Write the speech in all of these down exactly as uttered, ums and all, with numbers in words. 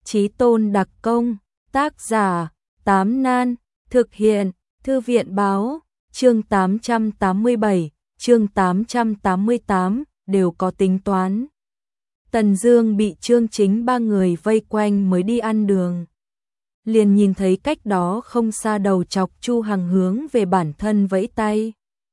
Chí tôn đặc công, tác giả, Tám Nan, thực hiện, Thư viện báo, chương tám trăm tám mươi bảy, chương tám trăm tám mươi tám, đều có tính toán. Tần Dương bị Trương Chính ba người vây quanh mới đi ăn đường. Liền nhìn thấy cách đó không xa đầu chọc Chu Hằng hướng về bản thân vẫy tay.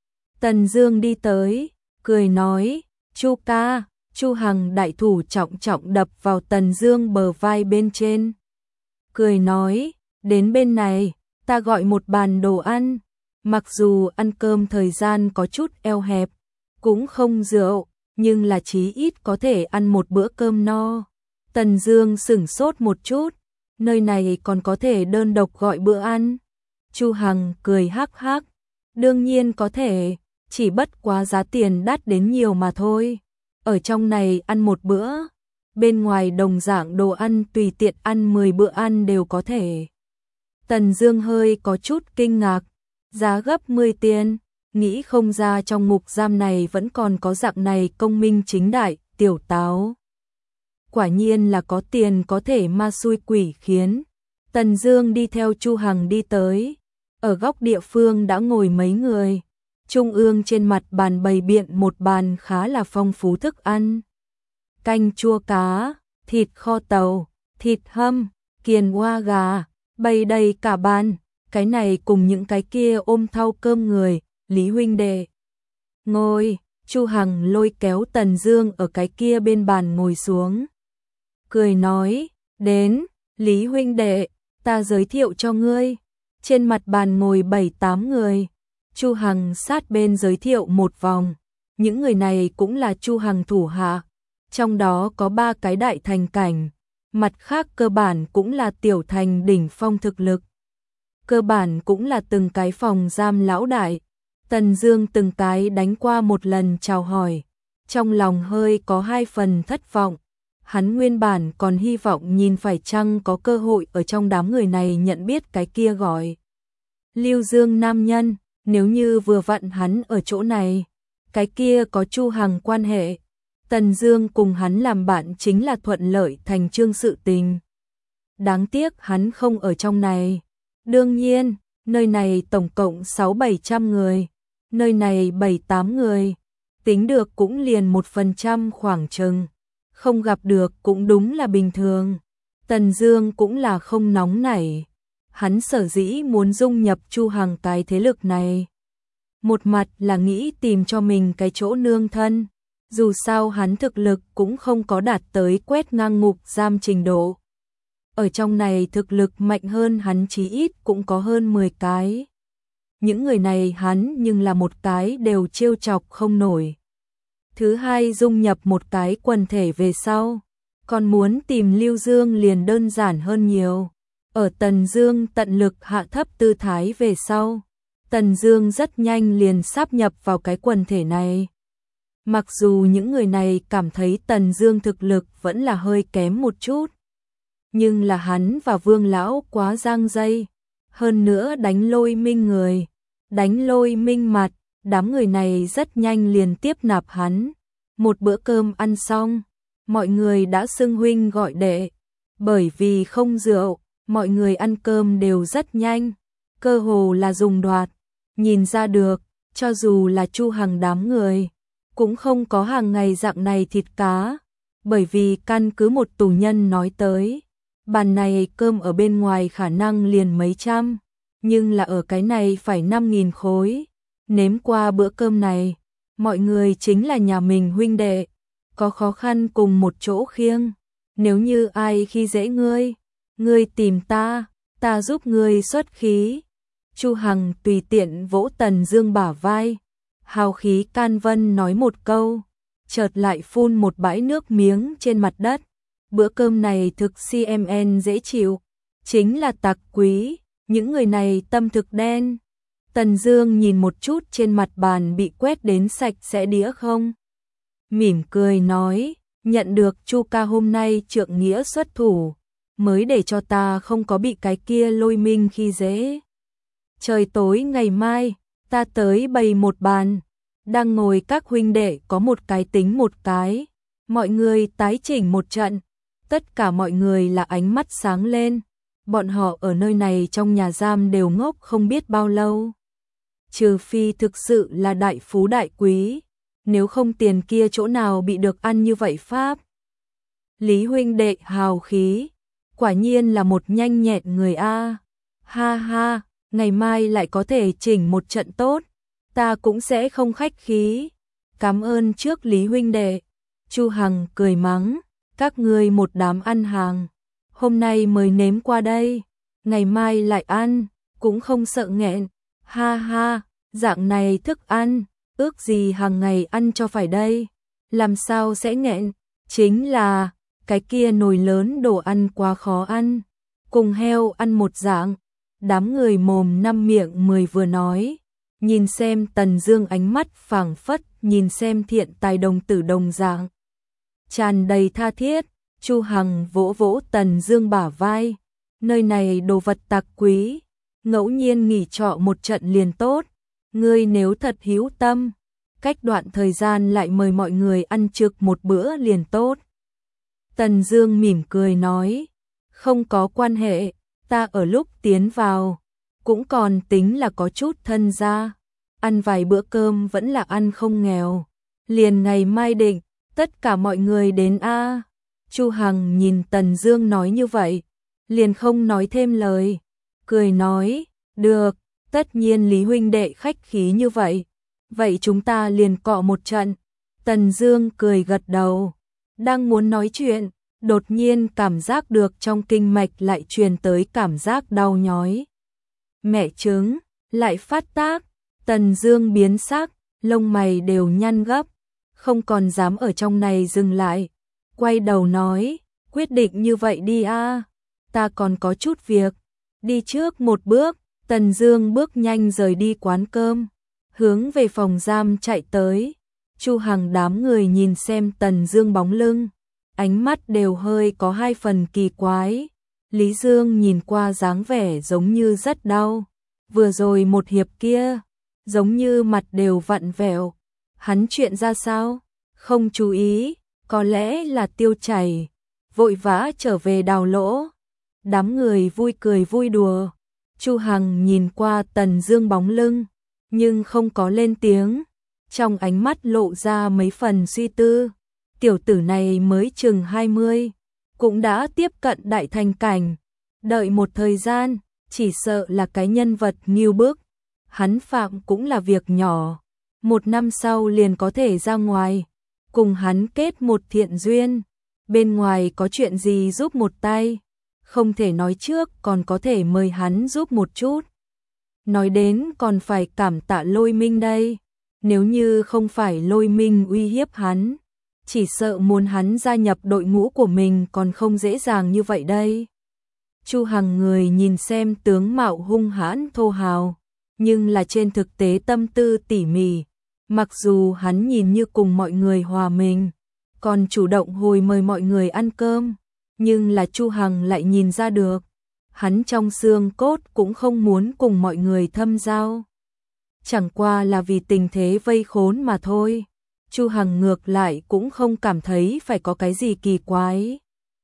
Tần Dương đi tới, cười nói, Chu ca. Chu Hằng đại thủ trọng trọng đập vào Tần Dương bờ vai bên trên. Cười nói, đến bên này, ta gọi một bàn đồ ăn. Mặc dù ăn cơm thời gian có chút eo hẹp, cũng không rượu, nhưng là chí ít có thể ăn một bữa cơm no. Tần Dương sững sốt một chút, nơi này còn có thể đơn độc gọi bữa ăn. Chu Hằng cười hắc hắc, đương nhiên có thể, chỉ bất quá giá tiền đắt đến nhiều mà thôi. Ở trong này ăn một bữa, bên ngoài đồng dạng đồ ăn tùy tiện ăn mười bữa ăn đều có thể. Tần Dương hơi có chút kinh ngạc, giá gấp mười tiền, nghĩ không ra trong ngục giam này vẫn còn có dạng này công minh chính đại, tiểu táo. Quả nhiên là có tiền có thể ma xui quỷ khiến. Tần Dương đi theo Chu Hằng đi tới, ở góc địa phương đã ngồi mấy người. Trung ương trên mặt bàn bày biện một bàn khá là phong phú thức ăn. Canh chua cá, thịt kho tàu, thịt hâm, kiền hoa gà, bày đầy cả bàn. Cái này cùng những cái kia ôm thau cơm người, Lý huynh đệ. Ngồi, Chu Hằng lôi kéo Tần Dương ở cái kia bên bàn ngồi xuống. Cười nói, đến, Lý huynh đệ, ta giới thiệu cho ngươi. Trên mặt bàn ngồi bảy tám người. Chu Hằng sát bên giới thiệu một vòng, những người này cũng là Chu Hằng thủ hạ, trong đó có ba cái đại thành cảnh, mặt khác cơ bản cũng là tiểu thành đỉnh phong thực lực. Cơ bản cũng là từng cái phòng giam lão đại. Tần Dương từng cái đánh qua một lần chào hỏi, trong lòng hơi có hai phần thất vọng. Hắn nguyên bản còn hy vọng nhìn phải chăng có cơ hội ở trong đám người này nhận biết cái kia gọi Lưu Dương nam nhân. Nếu như vừa vặn hắn ở chỗ này, cái kia có Chu Hằng quan hệ, Tần Dương cùng hắn làm bạn chính là thuận lợi thành trương sự tình. Đáng tiếc hắn không ở trong này. Đương nhiên, nơi này tổng cộng sáu bảy trăm người, nơi này bảy tám người, tính được cũng liền một phần trăm khoảng chừng, không gặp được cũng đúng là bình thường. Tần Dương cũng là không nóng nảy. Hắn sở dĩ muốn dung nhập Chu Hằng cái thế lực này. Một mặt là nghĩ tìm cho mình cái chỗ nương thân, dù sao hắn thực lực cũng không có đạt tới quét ngang ngục giam trình độ. Ở trong này thực lực mạnh hơn hắn chí ít cũng có hơn mười cái. Những người này hắn nhưng là một cái đều trêu chọc không nổi. Thứ hai, dung nhập một cái quần thể về sau, còn muốn tìm Lưu Dương liền đơn giản hơn nhiều. Ở Tần Dương tận lực hạ thấp tư thái về sau, Tần Dương rất nhanh liền sáp nhập vào cái quần thể này. Mặc dù những người này cảm thấy Tần Dương thực lực vẫn là hơi kém một chút, nhưng là hắn và Vương lão quá giang dây, hơn nữa đánh Lôi Minh người, đánh Lôi Minh mặt, đám người này rất nhanh liền tiếp nạp hắn. Một bữa cơm ăn xong, mọi người đã xưng huynh gọi đệ, bởi vì không rượu. Mọi người ăn cơm đều rất nhanh, cơ hồ là dùng đoạt, nhìn ra được, cho dù là Chu Hằng đám người, cũng không có hàng ngày dạng này thịt cá, bởi vì căn cứ một tù nhân nói tới, bàn này cơm ở bên ngoài khả năng liền mấy trăm, nhưng là ở cái này phải năm nghìn khối. Nếm qua bữa cơm này, mọi người chính là nhà mình huynh đệ, có khó khăn cùng một chỗ khiêng, nếu như ai khi dễ ngươi, ngươi tìm ta, ta giúp ngươi xuất khí. Chu Hằng tùy tiện vỗ Tần Dương bả vai, hào khí can vân nói một câu, chợt lại phun một bãi nước miếng trên mặt đất. Bữa cơm này thực cmn dễ chịu, chính là tặc quý, những người này tâm thực đen. Tần Dương nhìn một chút trên mặt bàn bị quét đến sạch sẽ đĩa không, mỉm cười nói, nhận được Chu ca hôm nay trượng nghĩa xuất thủ, mới để cho ta không có bị cái kia Lôi Minh khi dễ. Trời tối ngày mai, ta tới bày một bàn, đang ngồi các huynh đệ có một cái tính một cái, mọi người tái chỉnh một trận. Tất cả mọi người là ánh mắt sáng lên, bọn họ ở nơi này trong nhà giam đều ngốc không biết bao lâu. Trừ phi thực sự là đại phú đại quý, nếu không tiền kia chỗ nào bị được ăn như vậy pháp. Lý huynh đệ hào khí, quả nhiên là một nhanh nhẹn người a. Ha ha, ngày mai lại có thể chỉnh một trận tốt, ta cũng sẽ không khách khí. Cảm ơn trước Lý huynh đệ. Chu Hằng cười mắng, các ngươi một đám ăn hàng, hôm nay mới nếm qua đây, ngày mai lại ăn, cũng không sợ nghẹn. Ha ha, dạng này thức ăn, ước gì hàng ngày ăn cho phải đây, làm sao sẽ nghẹn, chính là cái kia nồi lớn đồ ăn quá khó ăn, cùng heo ăn một dạng. Đám người mồm năm miệng mười vừa nói, nhìn xem Tần Dương ánh mắt phảng phất nhìn xem thiện tài đồng tử đồng dạng, tràn đầy tha thiết. Chu Hằng vỗ vỗ Tần Dương bả vai, nơi này đồ vật tặc quý, ngẫu nhiên nghỉ trọ một trận liền tốt, ngươi nếu thật hiếu tâm, cách đoạn thời gian lại mời mọi người ăn trực một bữa liền tốt. Tần Dương mỉm cười nói, không có quan hệ, ta ở lúc tiến vào cũng còn tính là có chút thân gia, ăn vài bữa cơm vẫn là ăn không nghèo, liền ngày mai định, tất cả mọi người đến a. Chu Hằng nhìn Tần Dương nói như vậy, liền không nói thêm lời, cười nói, được, tất nhiên Lý huynh đệ khách khí như vậy, vậy chúng ta liền cọ một trận. Tần Dương cười gật đầu, đang muốn nói chuyện, đột nhiên cảm giác được trong kinh mạch lại truyền tới cảm giác đau nhói. Mẹ chứng, lại phát tác, Tần Dương biến sắc, lông mày đều nhăn gấp, không còn dám ở trong này dừng lại, quay đầu nói, quyết định như vậy đi a, ta còn có chút việc, đi trước một bước. Tần Dương bước nhanh rời đi quán cơm, hướng về phòng giam chạy tới. Chu Hằng đám người nhìn xem Tần Dương bóng lưng, ánh mắt đều hơi có hai phần kỳ quái. Lý Dương nhìn qua dáng vẻ giống như rất đau, vừa rồi một hiệp kia, giống như mặt đều vặn vẹo. Hắn chuyện ra sao? Không chú ý, có lẽ là tiêu chảy, vội vã trở về đào lỗ. Đám người vui cười vui đùa. Chu Hằng nhìn qua Tần Dương bóng lưng, nhưng không có lên tiếng, trong ánh mắt lộ ra mấy phần suy tư. Tiểu tử này mới chừng hai mươi, cũng đã tiếp cận đại thành cảnh, đợi một thời gian, chỉ sợ là cái nhân vật nghiêu bức. Hắn phạm cũng là việc nhỏ, một năm sau liền có thể ra ngoài, cùng hắn kết một thiện duyên, bên ngoài có chuyện gì giúp một tay, không thể nói trước còn có thể mời hắn giúp một chút. Nói đến còn phải cảm tạ Lôi Minh đây, nếu như không phải Lôi Minh uy hiếp hắn, chỉ sợ muốn hắn gia nhập đội ngũ của mình còn không dễ dàng như vậy đây. Chu Hằng người nhìn xem tướng mạo hung hãn thô hào, nhưng là trên thực tế tâm tư tỉ mỉ, mặc dù hắn nhìn như cùng mọi người hòa mình, còn chủ động hồi mời mọi người ăn cơm, nhưng là Chu Hằng lại nhìn ra được, hắn trong xương cốt cũng không muốn cùng mọi người thâm giao. Chẳng qua là vì tình thế vây khốn mà thôi. Chu Hằng ngược lại cũng không cảm thấy phải có cái gì kỳ quái.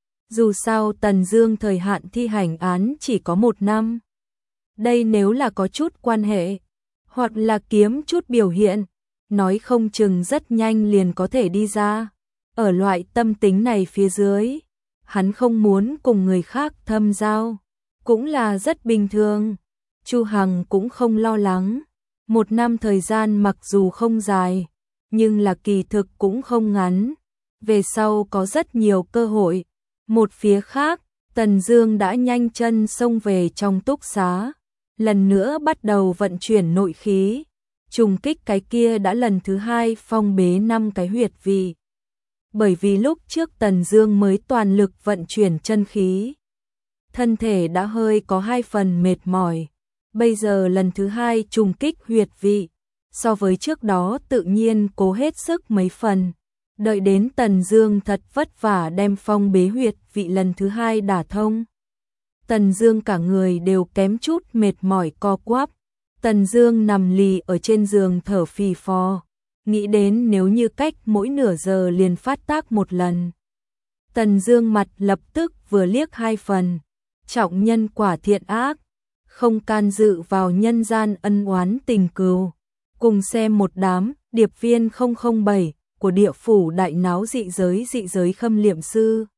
Dù sao Tần Dương thời hạn thi hành án chỉ có một năm. Đây nếu là có chút quan hệ, hoặc là kiếm chút biểu hiện, nói không chừng rất nhanh liền có thể đi ra. Ở loại tâm tính này phía dưới, hắn không muốn cùng người khác thâm giao, cũng là rất bình thường. Chu Hằng cũng không lo lắng. Một năm thời gian mặc dù không dài, nhưng là kỳ thực cũng không ngắn. Về sau có rất nhiều cơ hội. Một phía khác, Tần Dương đã nhanh chân xông về trong túc xá, lần nữa bắt đầu vận chuyển nội khí, trùng kích cái kia đã lần thứ hai phong bế năm cái huyệt vị. Bởi vì lúc trước Tần Dương mới toàn lực vận chuyển chân khí, thân thể đã hơi có hai phần mệt mỏi, bây giờ lần thứ hai trùng kích huyệt vị, so với trước đó tự nhiên cố hết sức mấy phần. Đợi đến Tần Dương thật vất vả đem phong bế huyệt vị lần thứ hai đả thông, Tần Dương cả người đều kém chút mệt mỏi co quắp. Tần Dương nằm lì ở trên giường thở phì phò, nghĩ đến nếu như cách mỗi nửa giờ liền phát tác một lần, Tần Dương mặt lập tức vừa liếc hai phần, trọng nhân quả thiện ác, không can dự vào nhân gian ân oán tình cừu. Cùng xem một đám điệp viên không không bảy của địa phủ đại náo dị giới dị giới Khâm Liệm Sư.